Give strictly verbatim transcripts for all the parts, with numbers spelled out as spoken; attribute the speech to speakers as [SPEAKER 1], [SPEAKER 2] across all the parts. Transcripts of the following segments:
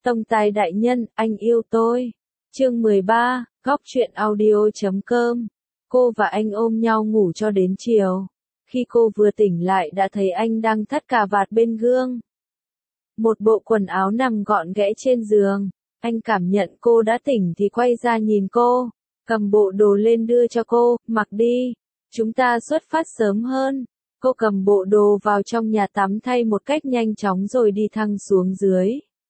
[SPEAKER 1] Tông tài đại nhân, anh yêu tôi. Chương mười ba, góc truyện audio chấm com. Cô và anh ôm nhau ngủ cho đến chiều. Khi cô vừa tỉnh lại đã thấy anh đang thắt cà vạt bên gương. Một bộ quần áo nằm gọn ghẽ trên giường. Anh cảm nhận cô đã tỉnh thì quay ra nhìn cô, cầm bộ đồ lên đưa cho cô, mặc đi. Chúng ta xuất phát sớm hơn. Cô cầm bộ đồ vào trong nhà tắm thay một cách nhanh chóng rồi đi thang xuống dưới.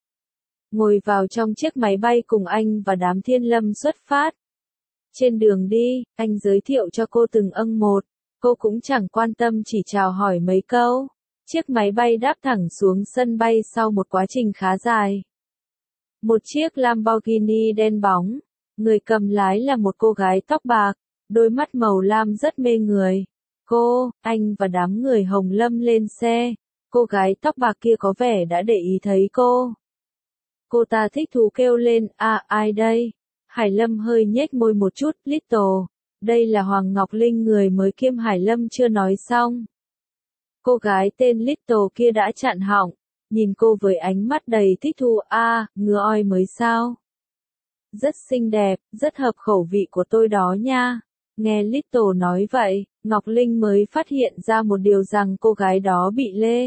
[SPEAKER 1] Ngồi vào trong chiếc máy bay cùng anh và đám Thiên Lâm xuất phát. Trên đường đi, anh giới thiệu cho cô từng âng một, cô cũng chẳng quan tâm chỉ chào hỏi mấy câu. Chiếc máy bay đáp thẳng xuống sân bay sau một quá trình khá dài. Một chiếc Lamborghini đen bóng, người cầm lái là một cô gái tóc bạc, đôi mắt màu lam rất mê người. Cô, anh và đám người Hồng Lâm lên xe, cô gái tóc bạc kia có vẻ đã để ý thấy cô. Cô ta thích thú kêu lên, à, ai đây? Hải Lâm hơi nhếch môi một chút, Little, đây là Hoàng Ngọc Linh người mới kiêm Hải Lâm chưa nói xong. Cô gái tên Little kia đã chặn họng, nhìn cô với ánh mắt đầy thích thú, a, ngứa oi mới sao? Rất xinh đẹp, rất hợp khẩu vị của tôi đó nha. Nghe Little nói vậy, Ngọc Linh mới phát hiện ra một điều rằng cô gái đó bị lê.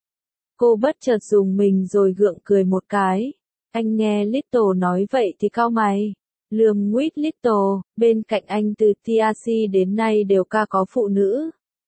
[SPEAKER 1] Cô bất chợt dùng mình rồi gượng cười một cái. Anh nghe Little nói vậy thì cau mày. Lườm nguyết Little, bên cạnh anh từ tê rờ xê đến nay đều ca có phụ nữ.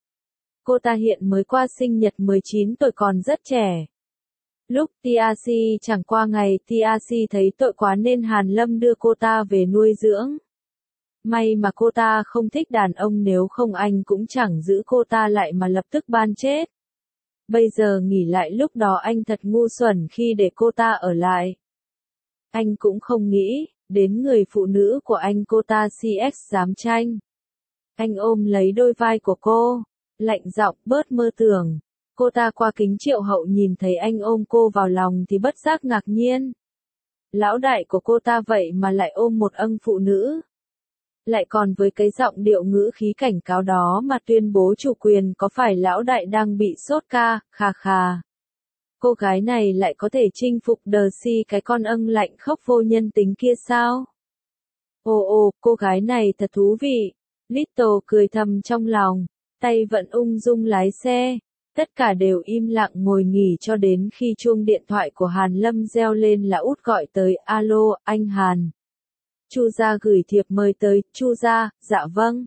[SPEAKER 1] Cô ta hiện mới qua sinh nhật mười chín tuổi còn rất trẻ. Lúc tê rờ xê chẳng qua ngày tê rờ xê thấy tội quá nên Hàn Lâm đưa cô ta về nuôi dưỡng. May mà cô ta không thích đàn ông, nếu không anh cũng chẳng giữ cô ta lại mà lập tức ban chết. Bây giờ nghĩ lại lúc đó anh thật ngu xuẩn khi để cô ta ở lại. Anh cũng không nghĩ đến người phụ nữ của anh cô ta xê ích dám tranh. Anh ôm lấy đôi vai của cô, lạnh giọng, bớt mơ tưởng. Cô ta qua kính Triệu Hậu nhìn thấy anh ôm cô vào lòng thì bất giác ngạc nhiên. Lão đại của cô ta vậy mà lại ôm một âng phụ nữ. Lại còn với cái giọng điệu ngữ khí cảnh cáo đó mà tuyên bố chủ quyền, có phải lão đại đang bị sốt ca, khà khà. Cô gái này lại có thể chinh phục đờ si cái con âng lạnh khốc vô nhân tính kia sao? Ồ ồ, cô gái này thật thú vị. Little cười thầm trong lòng, tay vẫn ung dung lái xe. Tất cả đều im lặng ngồi nghỉ cho đến khi chuông điện thoại của Hàn Lâm reo lên là út gọi tới, alo, anh Hàn. Chu gia gửi thiệp mời tới, Chu gia, dạ vâng.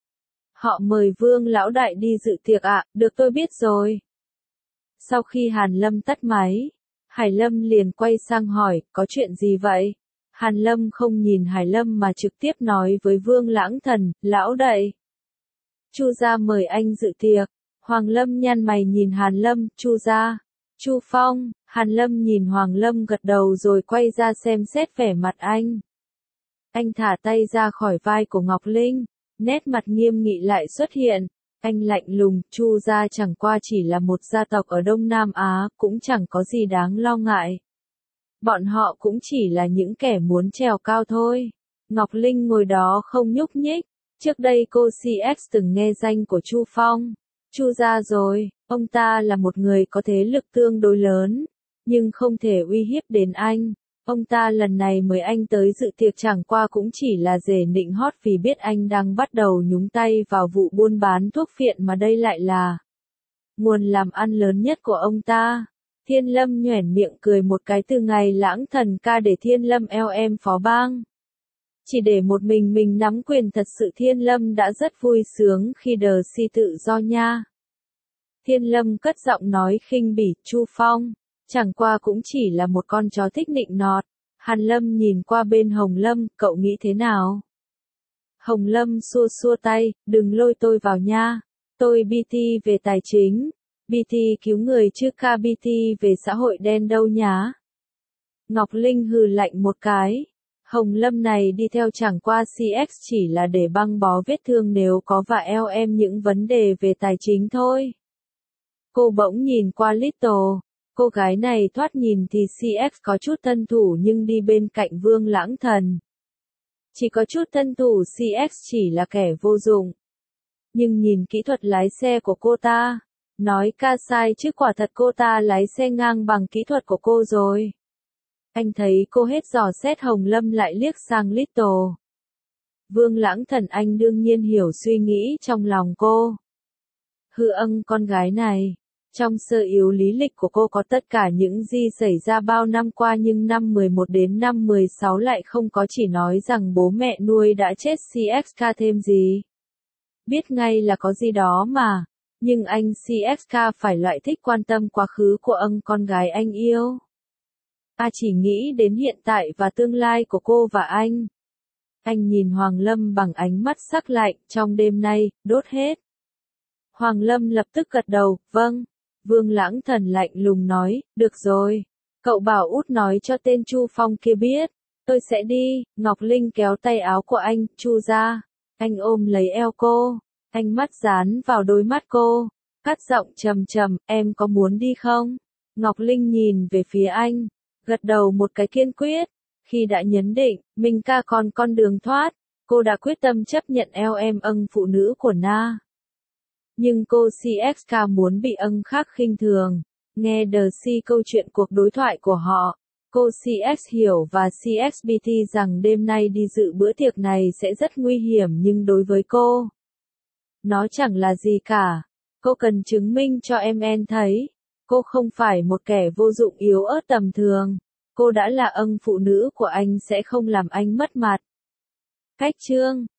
[SPEAKER 1] Họ mời Vương lão đại đi dự tiệc ạ, à, được tôi biết rồi. Sau khi Hàn Lâm tắt máy, Hải Lâm liền quay sang hỏi, có chuyện gì vậy? Hàn Lâm không nhìn Hải Lâm mà trực tiếp nói với Vương Lãng Thần, lão đại. Chu gia mời anh dự tiệc. Hoàng Lâm nhăn mày nhìn Hàn Lâm, Chu gia. Chu Phong, Hàn Lâm nhìn Hoàng Lâm gật đầu rồi quay ra xem xét vẻ mặt anh. Anh thả tay ra khỏi vai của Ngọc Linh, nét mặt nghiêm nghị lại xuất hiện. Anh lạnh lùng, Chu gia chẳng qua chỉ là một gia tộc ở Đông Nam Á, cũng chẳng có gì đáng lo ngại. Bọn họ cũng chỉ là những kẻ muốn trèo cao thôi. Ngọc Linh ngồi đó không nhúc nhích. Trước đây cô xê ích từng nghe danh của Chu Phong. Chu gia rồi, ông ta là một người có thế lực tương đối lớn, nhưng không thể uy hiếp đến anh. Ông ta lần này mời anh tới dự tiệc chẳng qua cũng chỉ là dề nịnh hót vì biết anh đang bắt đầu nhúng tay vào vụ buôn bán thuốc phiện mà đây lại là nguồn làm ăn lớn nhất của ông ta. Thiên Lâm nhoẻn miệng cười một cái, từ ngày Lãng Thần ca để Thiên Lâm eo em phó bang. Chỉ để một mình mình nắm quyền, thật sự Thiên Lâm đã rất vui sướng khi đờ si tự do nha. Thiên Lâm cất giọng nói khinh bỉ, Chu Phong, chẳng qua cũng chỉ là một con chó thích nịnh nọt. Hàn Lâm nhìn qua bên Hồng Lâm, cậu nghĩ thế nào? Hồng Lâm xua xua tay, đừng lôi tôi vào nha. Tôi bê tê về tài chính, bê tê cứu người chứ ca bê tê về xã hội đen đâu nhá. Ngọc Linh hừ lạnh một cái. Hồng Lâm này đi theo chẳng qua xê ích chỉ là để băng bó vết thương nếu có và eo em những vấn đề về tài chính thôi. Cô bỗng nhìn qua Little. Cô gái này thoạt nhìn thì xê ích có chút thân thủ nhưng đi bên cạnh Vương Lãng Thần. Chỉ có chút thân thủ, xê ích chỉ là kẻ vô dụng. Nhưng nhìn kỹ thuật lái xe của cô ta, nói ca sai chứ quả thật cô ta lái xe ngang bằng kỹ thuật của cô rồi. Anh thấy cô hết dò xét Hồng Lâm lại liếc sang Little. Vương Lãng Thần anh đương nhiên hiểu suy nghĩ trong lòng cô. Hư âng con gái này. Trong sơ yếu lý lịch của cô có tất cả những gì xảy ra bao năm qua nhưng năm mười một đến năm mười sáu lại không có, chỉ nói rằng bố mẹ nuôi đã chết xê ét ca thêm gì. Biết ngay là có gì đó mà. Nhưng anh xê ét ca phải loại thích quan tâm quá khứ của âng con gái anh yêu. À chỉ nghĩ đến hiện tại và tương lai của cô và anh. Anh nhìn Hoàng Lâm bằng ánh mắt sắc lạnh, trong đêm nay, đốt hết. Hoàng Lâm lập tức gật đầu, vâng. Vương Lãng Thần lạnh lùng nói, được rồi. Cậu bảo út nói cho tên Chu Phong kia biết. Tôi sẽ đi. Ngọc Linh kéo tay áo của anh, Chu ra. Anh ôm lấy eo cô. Anh mắt dán vào đôi mắt cô. Cắt giọng trầm trầm, em có muốn đi không? Ngọc Linh nhìn về phía anh. Gật đầu một cái kiên quyết. Khi đã nhấn định, mình ca còn con đường thoát. Cô đã quyết tâm chấp nhận eo em âng phụ nữ của Na. Nhưng cô xê ét ca muốn bị âng khác khinh thường. Nghe The C câu chuyện cuộc đối thoại của họ. Cô xê ét hiểu và xê ét bê tê rằng đêm nay đi dự bữa tiệc này sẽ rất nguy hiểm nhưng đối với cô. Nó chẳng là gì cả. Cô cần chứng minh cho em en thấy. Cô không phải một kẻ vô dụng yếu ớt tầm thường. Cô đã là âng phụ nữ của anh sẽ không làm anh mất mặt. Cách chương